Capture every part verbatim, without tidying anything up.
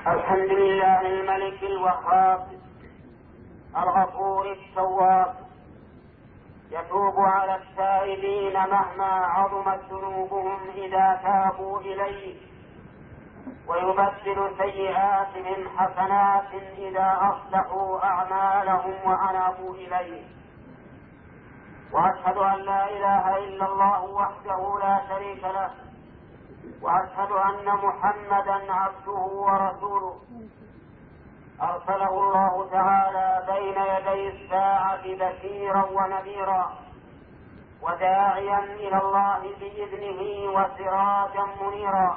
الحمد لله الملك الوهاب الغفور التواب، يتوب على التائبين مهما عظمت ذنوبهم إذا تابوا إليه، ويبدل سيئاتهم حسنات إذا أصلحوا أعمالهم وأنابوا إليه. وأشهد أن لا إله إلا الله وحده لا شريك له، وأشهد أن محمدا عبده ورسوله، أرسله الله تعالى بين يدي الساعة بشيرا ونذيرا وداعيا إلى الله بإذنه وسراجا منيرا،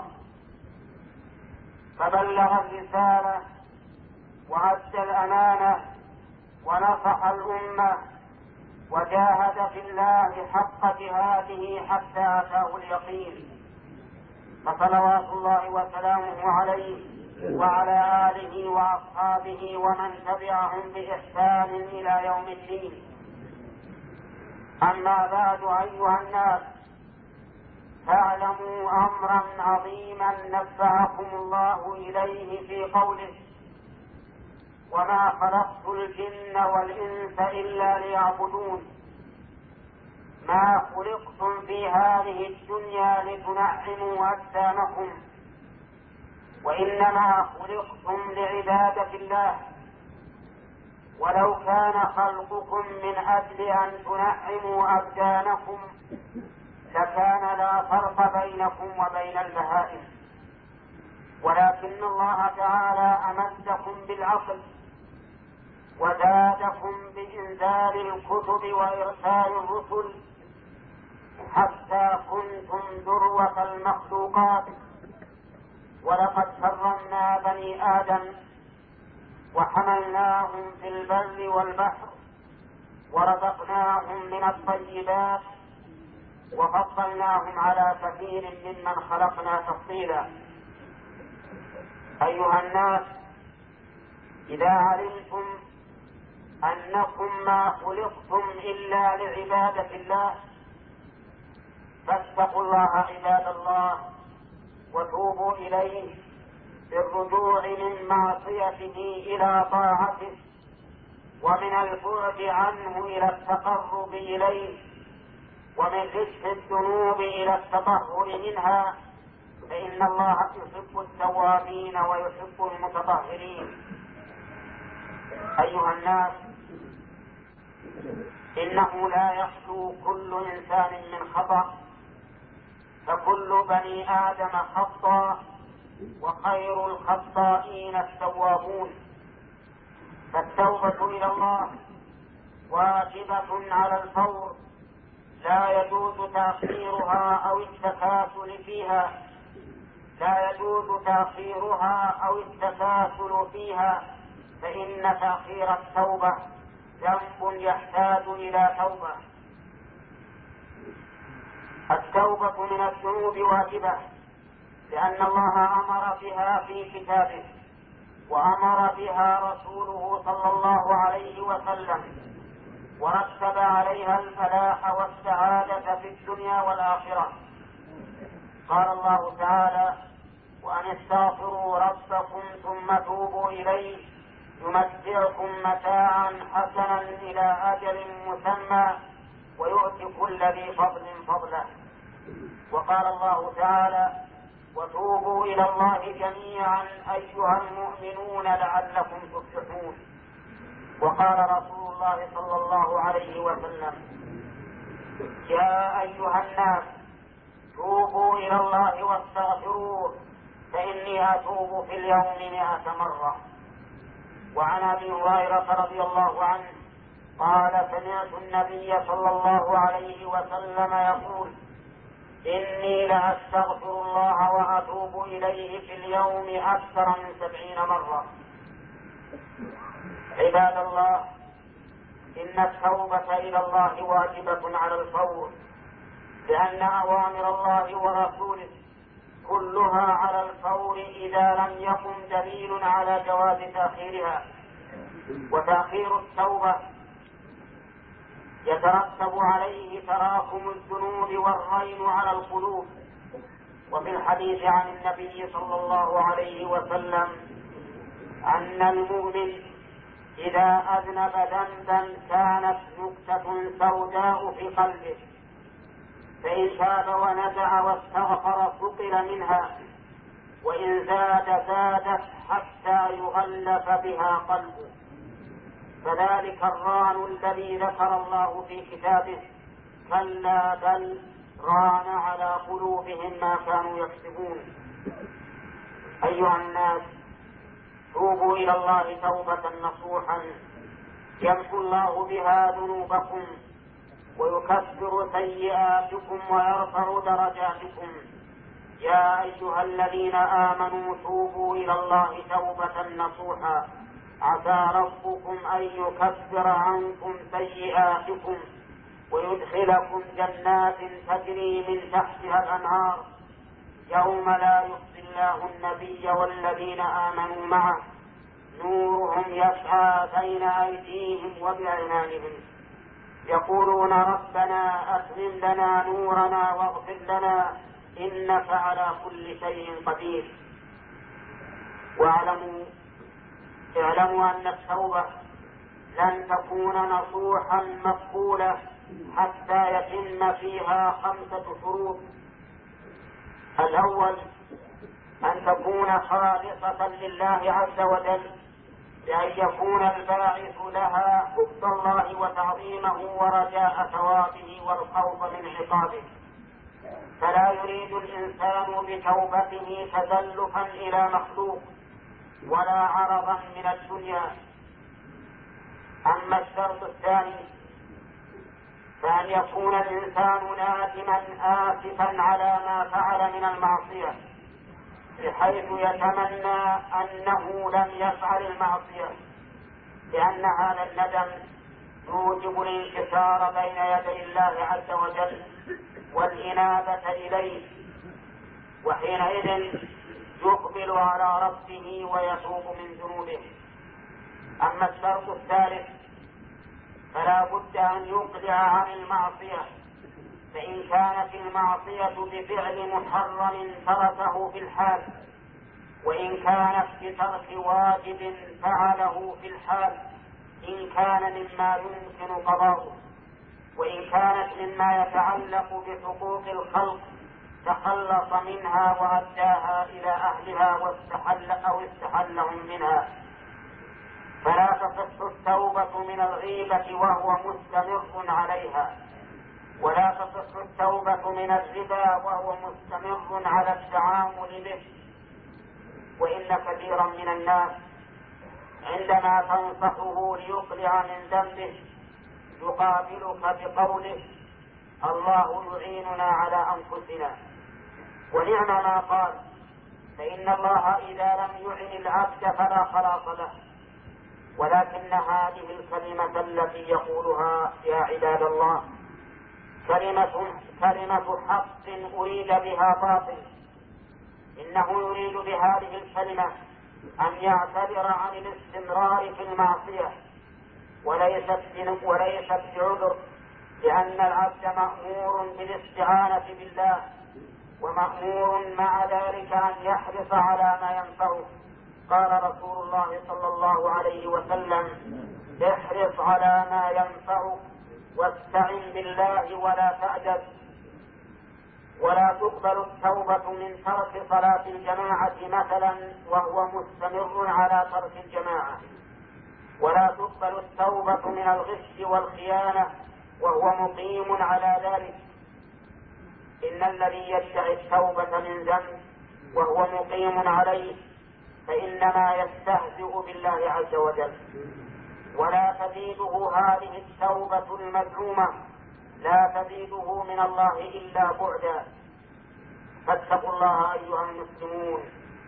فبلغ الرسالة وأدى الأمانة ونصح الأمة وجاهد في الله حق جهاده حتى أتاه اليقين، فصلوات الله وسلامه عليه وعلى آله وأصحابه ومن تبعهم بإحسان إلى يوم الدين. أما بعد، أيها الناس، فاعلموا أمرا عظيما نبهكم الله إليه في قوله: وما خلقت الجن والإنس إلا ليعبدون. ما خلقتم في هذه الدنيا لتنعموا أجسامكم، وإنما خلقتم لعبادة الله. ولو كان خلقكم من أجل أن تنعموا أبدانكم لكان لا فرق بينكم وبين البهائم، ولكن الله تعالى أمدكم بالعقل وزادكم بإنزال الكتب وإرسال الرسل حتى كنتم ذروة المخلوقات. ولقد كرمنا بني آدم وحملناهم في البر والبحر ورزقناهم من الطيبات وفضلناهم على كثير ممن خلقنا تفضيلا. أيها الناس، إذا علمتم أنكم ما خلقتم إلا لعبادة الله فاتقوا الله عباد الله، وتوبوا إليه بالرجوع من معصيته إلى طاعته، ومن البعد عنه إلى التقرب إليه، ومن رزق الذنوب إلى التطهر منها، فإن الله يحب التوابين ويحب المتطهرين. أيها الناس، إنه لا يخلو كل إنسان من خطأ، فكل بني آدم خطاء، وخير الخطائين التوابون. فالتوبة إلى الله واجبة على الفور، لا يجوز تأخيرها أو التكاسل فيها لا يجوز تأخيرها أو التكاسل فيها فإن تأخير التوبة ذنب يحتاج إلى توبة. التوبة من الذنوب واجبة، لأن الله أمر بها في كتابه، وأمر بها رسوله صلى الله عليه وسلم، ورتب عليها الفلاح والسعادة في الدنيا والآخرة. قال الله تعالى: وأن استغفروا ربكم ثم توبوا إليه يمتعكم متاعا حسنا إلى أجل مسمى ويؤتي كل ذي فضل فضله. وقال الله تعالى: وتوبوا إلى الله جميعا أيها المؤمنون لعلكم تفلحون. وقال رسول الله صلى الله عليه وسلم: يا أيها الناس، توبوا إلى الله واستغفروه فإني أتوب في اليوم مئة مرة. وعن أبي هريرة رضي الله عنه قال: سمعت النبي صلى الله عليه وسلم يقول: إني لأستغفر الله وأتوب إليه في اليوم أكثر من سبعين مرة. عباد الله، إن التوبة إلى الله واجبة على الفور، لأن أوامر الله ورسوله كلها على الفور إذا لم يقم دليل على جواز تأخيرها. وتأخير التوبة يترتب عليه تراكم الذنوب والرين على القلوب. وفي الحديث عن النبي صلى الله عليه وسلم: أن المؤمن إذا أذنب ذنبا كانت نكتة سوداء في قلبه، فإن تاب ونزع واستغفر ثقل منها، وإن زاد زادت حتى يغلف بها قلبه. فذلك الران الذي ذكر الله في كتابه: كلا بل ران على قلوبهم ما كانوا يكسبون. أيها الناس، توبوا إلى الله توبة نصوحا يمحو الله بها ذنوبكم ويكفر سيئاتكم ويرفع درجاتكم. يا أيها الذين آمنوا توبوا إلى الله توبة نصوحا عسى ربكم أن يكفر عنكم سيئاتكم ويدخلكم جنات تجري من تحتها الأنهار يوم لا يخزي الله النبي والذين آمنوا معه نورهم يسعى بين أيديهم وبأيمانهم يقولون ربنا أتمم لنا نورنا واغفر لنا إنك على كل شيء قدير. واعلموا اعلموا أن التوبة لن تكون نصوحا مقبولة حتى يتم فيها خمسة شروط. الأول أن تكون خالصة لله عز وجل، بأن يكون الباعث لها حب الله وتعظيمه ورجاء ثوابه والخوف من عقابه، فلا يريد الإنسان بتوبته تزلفا إلى مخلوق ولا عرضا من الدنيا. أما الشرط الثاني فأن يكون الإنسان نادما آسفا على ما فعل من المعصية، بحيث يتمنى أنه لم يفعل المعصية، لأن هذا الندم يوجب الانكسار بين يدي الله عز وجل والإنابة إليه، وحينئذ يقبل على ربه ويتوب من ذنوبه. أما الشرط الثالث فلا بد أن يقلع عن المعصية، فإن كانت المعصية بفعل محرم تركه في الحال، وإن كانت بترك واجب فعله في الحال إن كان مما يمكن قضاؤه، وإن كانت مما يتعلق بحقوق الخلق تخلص منها وأداها إلى أهلها واستحل أو استحلهم منها. فلا تصح التوبة من الغيبة وهو مستمر عليها، ولا تصح التوبة من الربا وهو مستمر على التعامل به. وإن كثيرا من الناس عندما تنصحه ليقلع من ذنبه يقابلك بقوله: الله يعيننا على أنفسنا. ونعم ما قال، فإن الله إذا لم يعن العبد فلا خلاص له. ولكن هذه الكلمة التي يقولها يا عباد الله كلمة كلمة حق أريد بها باطل. إنه يريد بهذه الكلمة أن يعتذر عن الاستمرار في المعصية، وليست وليست بعذر، لأن العبد مأمور بالاستعانة بالله، ومأمور مع ذلك أن يحرص على ما ينفعه. قال رسول الله صلى الله عليه وسلم: احرص على ما ينفعك واستعن بالله ولا تعجز. ولا تقبل التوبة من ترك صلاة الجماعة مثلا وهو مستمر على ترك الجماعة، ولا تقبل التوبة من الغش والخيانة وهو مقيم على ذلك. إن الذي يدعي التوبة من ذنب وهو مقيم عليه فإنما يستهزئ بالله عز وجل، ولا تزيده هذه التوبة المزعومة لا تزيده من الله إلا بعدا. فاتقوا الله أيها المسلمون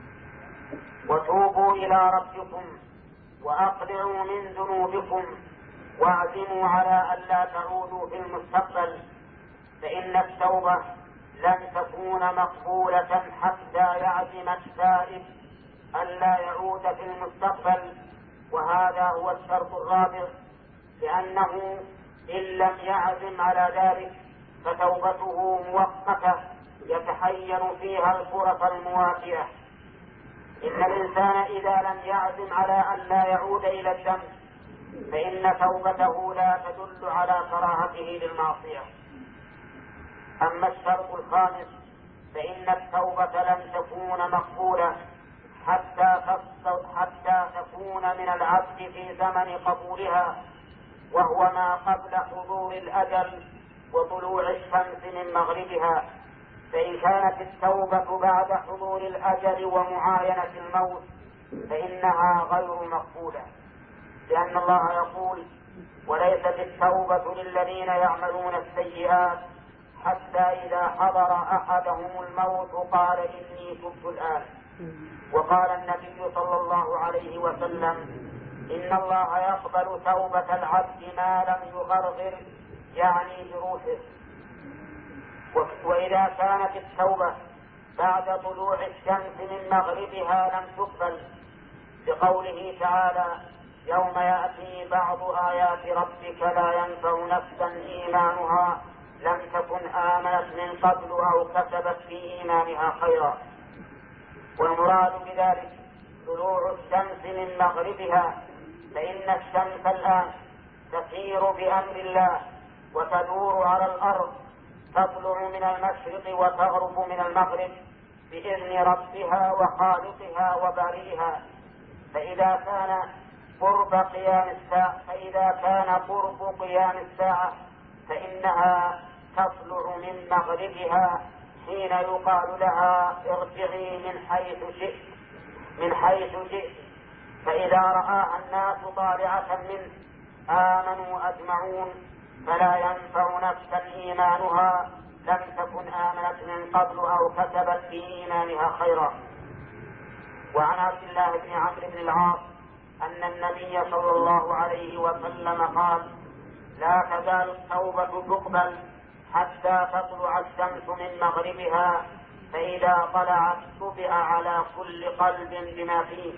وتوبوا إلى ربكم وأقلعوا من ذنوبكم واعزموا على ألا تعودوا في المستقبل، فإن التوبة لن تكون مقبولة حتى يعزم التائب ألا يعود في المستقبل. وهذا هو الشرط الرابع، لأنه إن لم يعزم على ذلك فتوبته مؤقتة يتحين فيها الفرص المواتية. إن الإنسان إذا لم يعزم على أن لا يعود إلى الذنب فإن توبته لا تدل على كراهته للمعصية. أما الشرط الخامس فإن التوبة لن تكون مقبولة حتى حتى تكون من العبد في زمن قبولها، وهو ما قبل حضور الأجل وطلوع الشمس من مغربها. فإن كانت التوبة بعد حضور الأجل ومعاينة الموت فإنها غير مقبولة، لأن الله يقول: وليست التوبة للذين يعملون السيئات حتى إذا حضر أحدهم الموت قال إني تبت الآن. وقال النبي صلى الله عليه وسلم: إن الله يقبل توبة العبد ما لم يغرغر، يعني بروحه. وإذا كانت التوبة بعد طلوع الشمس من مغربها لم تقبل، بقوله تعالى: يوم يأتي بعض آيات ربك لا ينفع نفسا إيمانها لم تكن آمنت من قبل أو كسبت في إيمانها خيرا. والمراد بذلك طلوع الشمس من مغربها، فإن الشمس الآن تسير بأمر الله وتدور على الأرض، تطلع من المشرق وتغرب من المغرب بإذن ربها وخالقها وبارئها. فإذا كان قرب قيام الساعة فإذا كان قرب قيام الساعة فإنها تطلع من مغربها حين يقال لها: ارجعي من حيث شئت من حيث شئت. فإذا رآها الناس طالعة منه آمنوا أجمعون، فلا ينفع نفسا إيمانها لم تكن آمنت من قبل أو كسبت في إيمانها خيرا. وعن عبد الله بن عمرو بن العاص أن النبي صلى الله عليه وسلم قال: لا تزال التوبة تقبل حتى تطلع الشمس من مغربها، فإذا طلعت طبع على كل قلب بما فيه.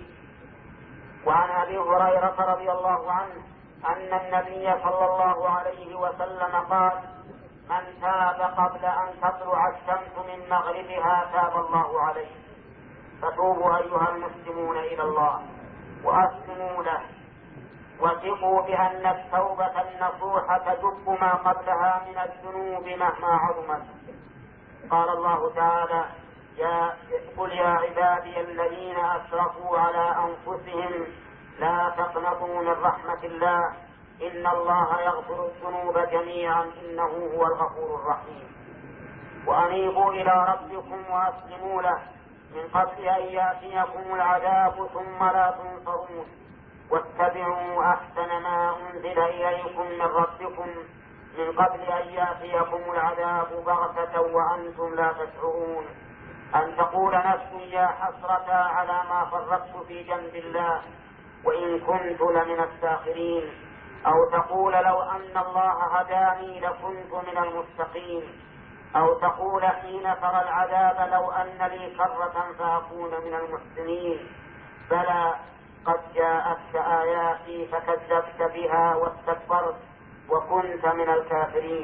وعن أبي هريرة رضي الله عنه أن النبي صلى الله عليه وسلم قال: من تاب قبل أن تطلع الشمس من مغربها تاب الله عليه. فتوبوا أيها المسلمون إلى الله وأسلموا له، وثقوا بأن التوبة النصوح تجب ما قبلها من الذنوب مهما عظمت. قال الله تعالى: يا قل يا عبادي الذين أسرفوا على أنفسهم لا تقنطوا من رحمة الله إن الله يغفر الذنوب جميعا إنه هو الغفور الرحيم. وأنيبوا إلى ربكم وأسلموا له من قبل أن يأتيكم العذاب ثم لا تنصرون، واتبعوا أحسن ما أنزل إليكم من ربكم من قبل أن يأتيكم العذاب بغتة وأنتم لا تشعرون، أن تقول نفس يا حسرة على ما فرطت في جنب الله وإن كنت لمن الساخرين، أو تقول لو أن الله هداني لكنت من المستقيم، أو تقول حين ترى العذاب لو أن لي كرة فأكون من المحسنين. بلى قد جاءتك آياتي فكذبت بها واستكبرت وكنت من الكافرين.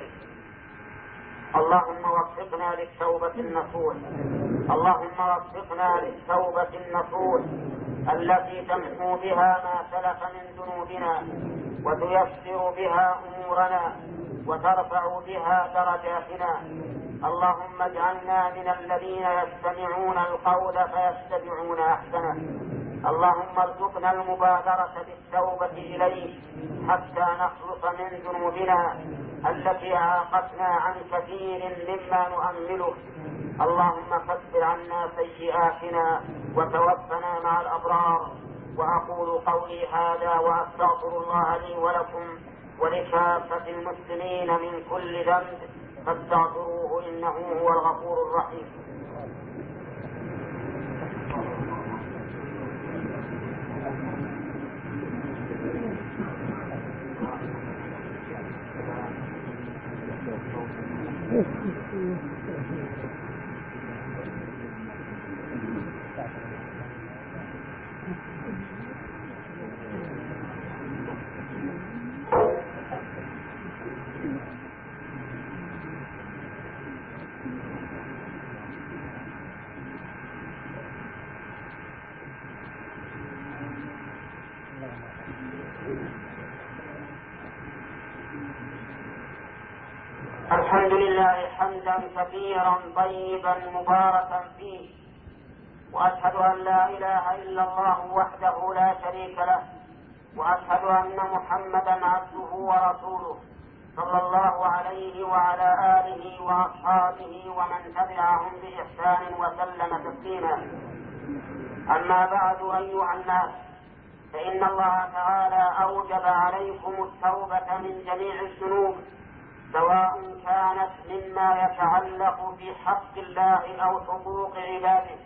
اللهم وفقنا للتوبة النصوح اللهم وفقنا للتوبة النصوح التي تمحو بها ما سلف من ذنوبنا وتيسر بها أمورنا وترفع بها درجاتنا. اللهم اجعلنا من الذين يستمعون القول فيتبعون أحسنه. اللهم ارزقنا المبادرة بالتوبة إليك حتى نخلص من ذنوبنا التي أعاقتنا عن كثير مما نؤمله. اللهم كفر عنا سيئاتنا وتوفنا مع الأبرار. وأقول قولي هذا وأستغفر الله لي ولكم ولكافة المسلمين من كل ذنب فاستغفروه إنه هو الغفور الرحيم. الحمد لله حمدا كثيرا طيبا مباركا فيه، وأشهد أن لا إله إلا الله وحده لا شريك له، وأشهد أن محمدا عبده ورسوله صلى الله عليه وعلى آله وأصحابه ومن تبعهم بإحسان وسلم تسليما. أما بعد أيها الناس، فإن الله تعالى أوجب عليكم التوبة من جميع الذنوب، سواء كانت مما يتعلق في حق الله أو حقوق عباده.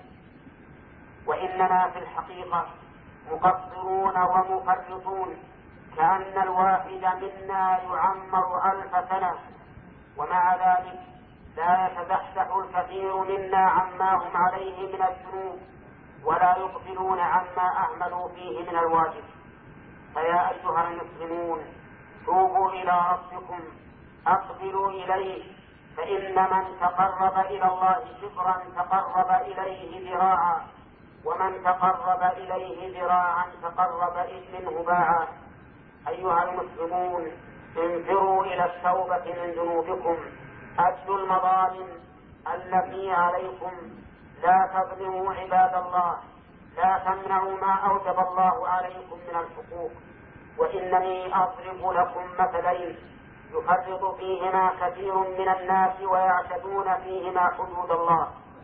وإننا في الحقيقة مقصرون ومفرطون، كأن الواحد منا يعمر ألف سنة، ومع ذلك لا يتزحزح الكثير منا عما هم عليه من الذنوب، ولا يقبلون عما أهملوا فيه من الواجب. فيا أيها المسلمون، توبوا إلى ربكم، أقبلوا إليه، فإن من تقرب إلى الله شبرا تقرب إليه ذراعا، ومن تقرب إليه ذراعا تقرب منه باعا. أيها المسلمون، انفروا إلى التوبة من ذنوبكم، أدوا المظالم التي عليكم، لا تظلموا عباد الله، لا تمنعوا ما أوجب الله عليكم من الحقوق. وإنني أضرب لكم مثلين يفرط فيهما كثير من الناس ويعتدون فيهما حدود الله.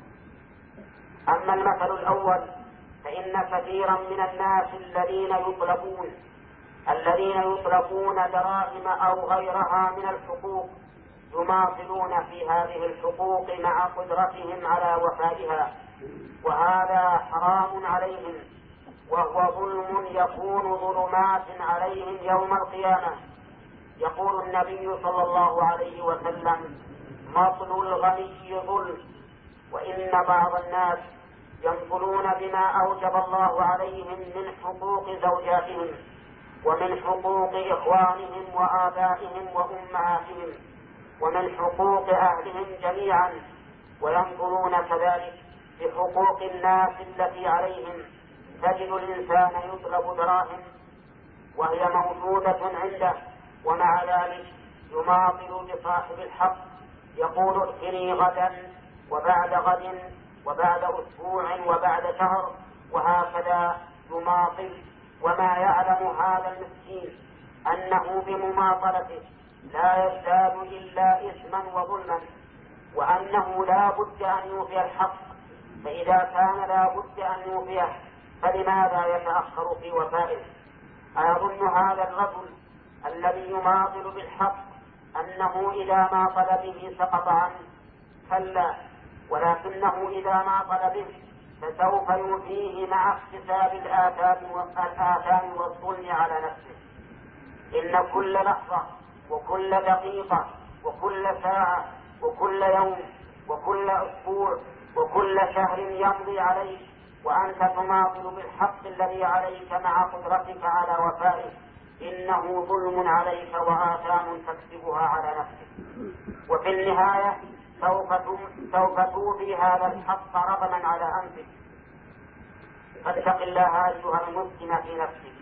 أما المثل الأول فإن كثيرا من الناس الذين يطلبون الذين يطلبون دراهم أو غيرها من الحقوق يماطلون في هذه الحقوق مع قدرتهم على وفائها، وهذا حرام عليهم، وهو ظلم يكون ظلمات عليهم يوم القيامة. يقول النبي صلى الله عليه وسلم: مطل الغني ظلم. وإن بعض الناس ينقلون بما أوجب الله عليهم من حقوق زوجاتهم، ومن حقوق إخوانهم وآبائهم وأمهاتهم، ومن حقوق أهلهم جميعا، وينظرون كذلك بحقوق الناس التي عليهم. تجد الإنسان يطلب دراهم وهي موجودة عنده، ومع ذلك يماطل بصاحب الحق، يقول: ائتني غدا وبعد غد وبعد أسبوع وبعد شهر، وهكذا يماطل. وما يعلم هذا المسكين أنه بمماطلته لا يزداد إلا إثما وظلما، وأنه لا بد أن يوفي الحق، فإذا كان لا بد أن يوفيه فلماذا يتأخر في وفائه؟ أيظن هذا الرجل الذي يماطل بالحق أنه إذا ماطل به سقط عنه؟ كلا، ولكنه إذا ماطل به فسوف يؤذيه مع اكتساب الآثام والآثام والظلم على نفسه. إن كل لحظة وكل دقيقة وكل ساعة وكل يوم وكل أسبوع وكل شهر يمضي عليك وأنت تماطل بالحق الذي عليك مع قدرتك على وفائه، إنه ظلم عليك وآثام تكسبها على نفسك. وفي النهاية سوف توفي هذا الحق رغما على أنفك. فاتق الله أيها المسلم في نفسك،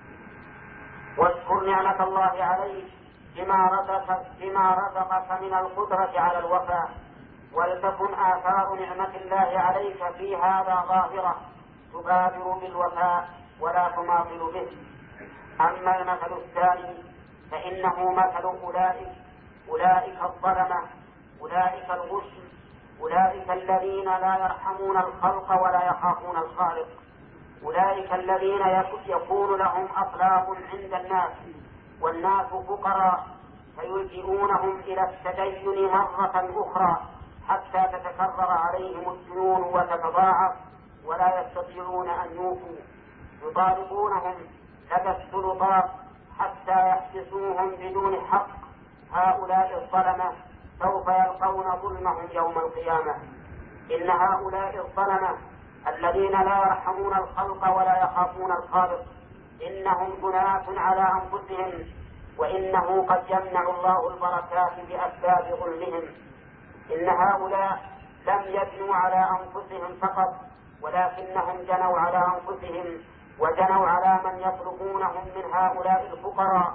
واذكر نعمة الله عليك بما رزقك, بما رزقك من القدرة على الوفاء، ولتكن آثار نعمة الله عليك في هذا ظاهرة، تبادر بالوفاء ولا تماطل به. أما المثل الثاني فإنه مثل أولئك أولئك الظلمة، أولئك الغشم، أولئك الذين لا يرحمون الخلق ولا يخافون الخالق، أولئك الذين يكون لهم أخلاق عند الناس والناس فقراء، فيلجئونهم إلى التدين مرة أخرى حتى تتكرر عليهم الديون وتتضاعف ولا يستطيعون أن يوفوا، يطالبونهم لدى السلطات حتى يحبسوهم بدون حق. هؤلاء الظلمة سوف يلقون ظلمهم يوم القيامة. إن هؤلاء الظلمة الذين لا يرحمون الخلق ولا يخافون الخالق إنهم جناة على أنفسهم، وإنه قد يمنع الله البركات بأسباب ظلمهم. إن هؤلاء لم يجنوا على أنفسهم فقط، ولكنهم جنوا على أنفسهم وجنوا على من يطلبونهم من هؤلاء الفقراء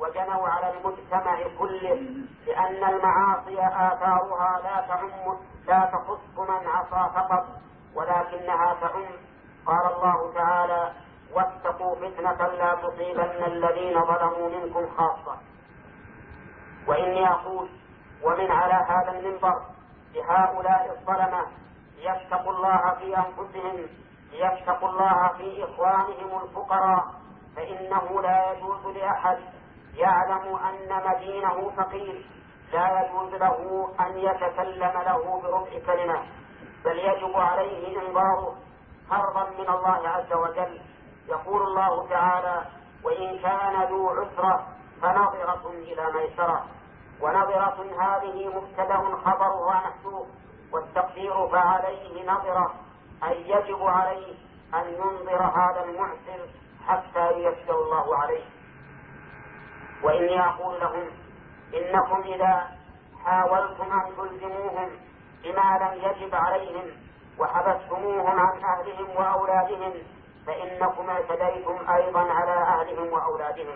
وجنوا على المجتمع كله، لأن المعاصي آثارها لا تعم لا تخص من عصى فقط ولكنها تعم. قال الله تعالى: واتقوا فتنة لا تصيبن الذين ظلموا منكم خاصة. وإني أقول ومن على هذا المنبر لهؤلاء الظلمة ليتقوا الله في أنفسهم، ليتقوا الله في إخوانهم الفقراء، فإنه لا يجوز لأحد يعلم أن مدينه فقير لا يجوز له أن يتكلم له بربع كلمة، بل يجب عليه إنظاره فرضا من الله عز وجل. يقول الله تعالى: وإن كان ذو عسرة فنظرة إلى ميسرة. ونظرة هذه مبتدأ خبرها محذوف، والتقدير فعليه نظرة، أي يجب عليه أن ينظر هذا المعسر حتى ييسر الله عليه. وإني أقول لهم: إنكم إذا حاولتم أن تلزموهم بما لم يجب عليهم وحبستموهم عن أهلهم وأولادهم فإنكم اعتديتم أيضا على أهلهم وأولادهم.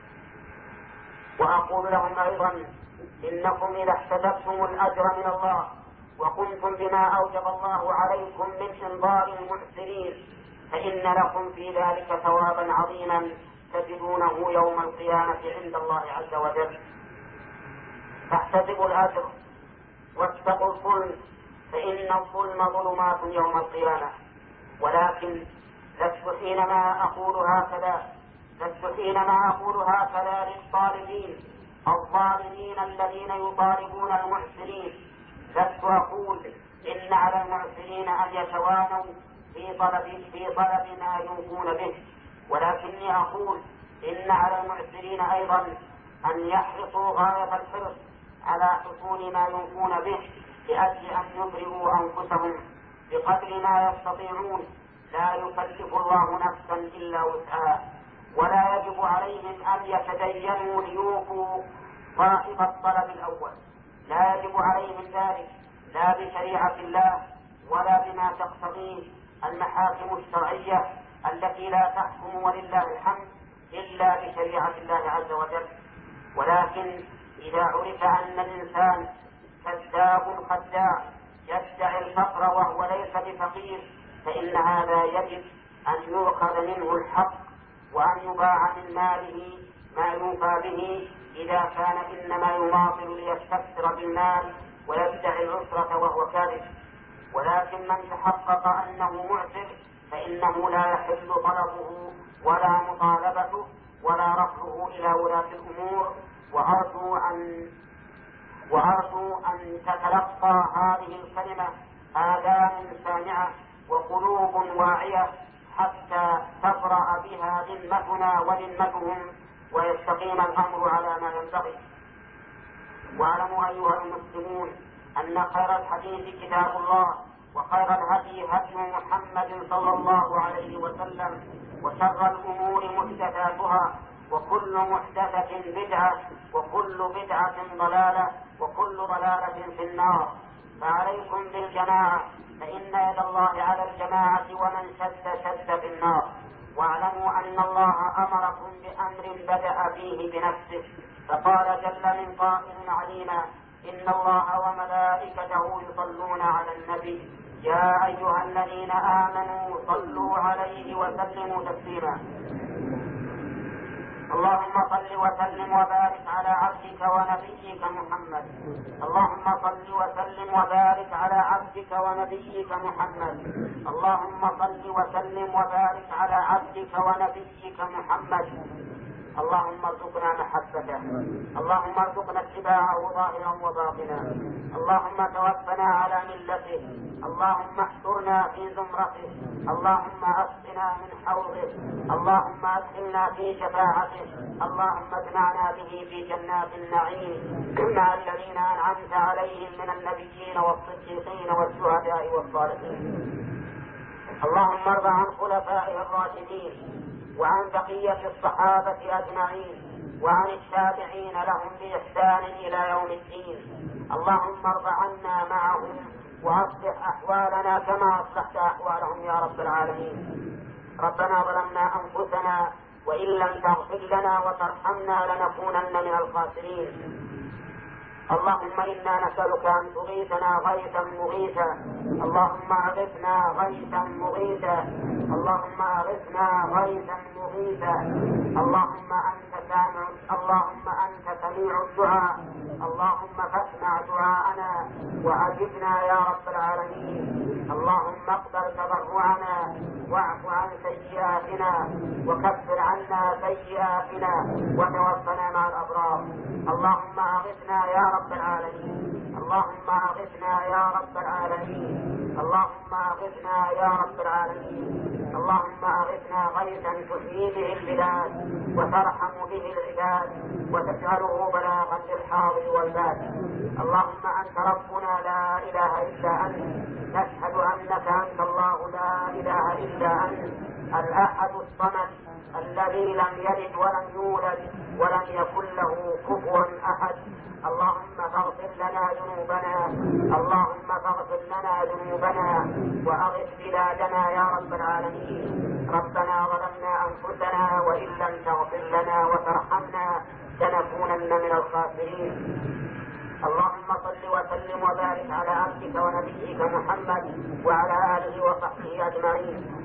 وأقول لهم أيضا: إنكم إذا احتسبتم الأجر من الله وقمتم بما أوجب الله عليكم من إنظار المعسرين فإن لكم في ذلك ثوابا عظيما تجدونه يوم القيامة عند الله عز وجل. فاحتسبوا الأجر واتقوا الظلم، فإن الظلم ظلمات يوم القيامة. ولكن لست حينما أقول هكذا لست حينما أقول هكذا للطالبين الظالمين الذين يطالبون المعسرين، لست أقول إن على المعسرين أن يتوانوا في طلب في طلب ما يوفون به، ولكني أقول إن على المعسرين أيضا أن يحرصوا غاية الحرص على حصول ما يوفون به لأجل أن يبرئوا أنفسهم بقدر ما يستطيعون. لا يكلف الله نفسا إلا وسعها، ولا يجب عليهم أن يتدينوا ليوفوا غائب الطلب الأول، لا يجب عليهم ذلك لا بشريعة الله ولا بما تقتضيه المحاكم الشرعية التي لا تحكم ولله الحمد إلا بشريعة الله عز وجل. ولكن إذا عرف أن الإنسان كذاب خداع يدعي الفقر وهو ليس بفقير فإن هذا يجب أن يؤخذ منه الحق وأن يباع من ماله ما يوفى به إذا كان إنما يماطل ليستكثر بالمال ويدعي العسرة وهو كاذب. ولكن من تحقق أنه معسر فإنه لا يحل طلبه ولا مطالبته ولا رفعه إلى ولاة الأمور. وأرجو أن وأرجو أن تتلقى هذه الكلمة آذان سامعة وقلوب واعية حتى تبرأ بها ذمتنا وذمتهم ويستقيم الأمر على ما ينبغي. واعلموا أيها المسلمون أن خير الحديث كتاب الله وخير الهدي هدي محمد صلى الله عليه وسلم وشر الأمور محدثاتها وكل محدثة بدعة وكل بدعة ضلالة وكل ضلالة في النار. فعليكم بالجماعة فإن يد الله على الجماعة ومن شد شد في النار. واعلموا أن الله أمركم بأمر بدأ فيه بنفسه فقال جل من قائل عليما: إن الله وملائكته يصلون على النبي يا أيها الذين آمنوا صلوا عليه وسلموا تسليما. اللهم صل وسلم وبارك على عبدك ونبيك محمد اللهم صل وسلم وبارك على عبدك ونبيك محمد اللهم صل وسلم وبارك على عبدك ونبيك محمد. اللهم ارزقنا محبته، اللهم ارزقنا اتباعه ظاهرا وباطنا، اللهم توفنا على ملته، اللهم احشرنا في زمرته، اللهم اسقنا من حوضه، اللهم ادخلنا في شفاعته، اللهم اجمعنا به في جنات النعيم مع الذين انعمت عليهم من النبيين والصديقين والشهداء والصالحين. اللهم ارض عن خلفائه الراشدين وعن بقية الصحابة أجمعين وعن التابعين لهم بإحسان إلى يوم الدين. اللهم ارض عنا معهم وأصلح أحوالنا كما أصلحت أحوالهم يا رب العالمين. ربنا ظلمنا أنفسنا وإن لم تغفر لنا وترحمنا لنكونن من الخاسرين. اللهم إنا نسألك أن تغيثنا غيثا مغيثا. اللهم أغثنا غيثا مغيثا. اللهم أغثنا غيثا مغيثا. اللهم أنت سامع اللهم أنت سميع الدعاء. اللهم فاسمع دعاءنا وأجبنا يا رب العالمين. اللهم اقبل تضرعنا واعف عن سيئاتنا وكفر عنا سيئاتنا وتوفنا مع الأبرار. اللهم أغثنا يا رب العالمين. اللهم أغثنا يا رب العالمين. اللهم أغثنا يا رب العالمين. اللهم أغثنا غيثا تحيي به البلاد وترحم به العباد وتجعله بلاغا للحاضر والباد. اللهم أنت ربنا لا إله إلا أنت. نشهد أنك أنت الله لا إله إلا أنت الأحد الصمد الذي لم يلد ولم يولد ولم يكن له كفوا أحد. اللهم فاغفر لنا ذنوبنا. اللهم فاغفر لنا ذنوبنا وأغث بلادنا يا رب العالمين. ربنا ظلمنا أنفسنا وإن لم تغفر لنا وترحمنا لنكونن من الخاسرين. اللهم صل وسلم وبارك على عبدك ونبيك محمد وعلى آله وصحبه أجمعين.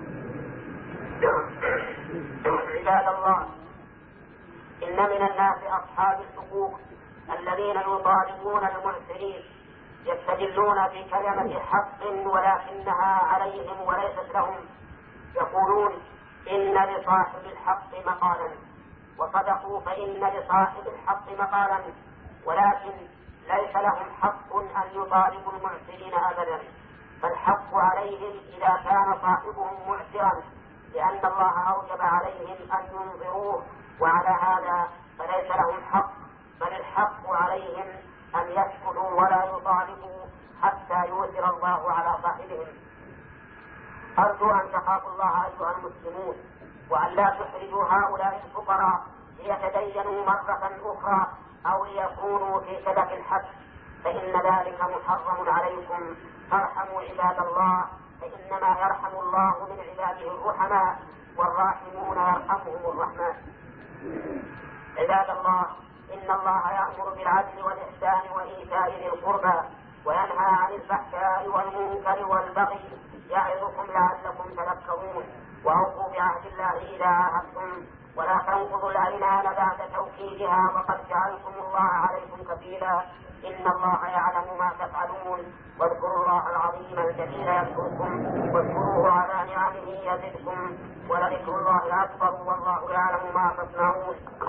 عباد الله، إن من الناس أصحاب الحقوق الذين يطالبون المعسرين يستدلون بكلمة حق ولكنها عليهم وليست لهم. يقولون إن لصاحب الحق مقالا، وصدقوا فإن لصاحب الحق مقالا، ولكن ليس لهم حق أن يطالبوا المعسرين أبدا، فالحق عليهم إذا كان صاحبهم معسرا، لأن الله أوجب عليهم أن ينظروه، وعلى هذا فليس لهم حق، بل الحق عليهم أن يسكتوا ولا يطالبوا حتى يؤثر الله على صاحبهم. أرجو أن تخافوا الله أيها المسلمون، وأن لا تحرجوا هؤلاء الفقراء ليتدينوا مرة أخرى أو ليكونوا في سبك الحق، فإن ذلك محرم عليكم. فارحموا عباد الله، فإنما يرحم الله من عباده الرحماء، والراحمون يرحمهم الرحمن. عباد الله، إن الله يأمر بالعدل والإحسان وإيتاء ذي القربى وينهى عن الفحشاء والمنكر والبغي يعظكم لعلكم تذكرون. وأوفوا بعهد الله إذا عاهدتم، ولا تنقضوا الأيمان بعد توكيدها، وقد جعلكم الله عليكم كفيلا. إن الله يعلم ما تفعلون. واذكروا الله العظيم الجليل يذكركم، واذكروه على نعمه يزدكم، ولذكر الله أكبر، والله يعلم ما تصنعون.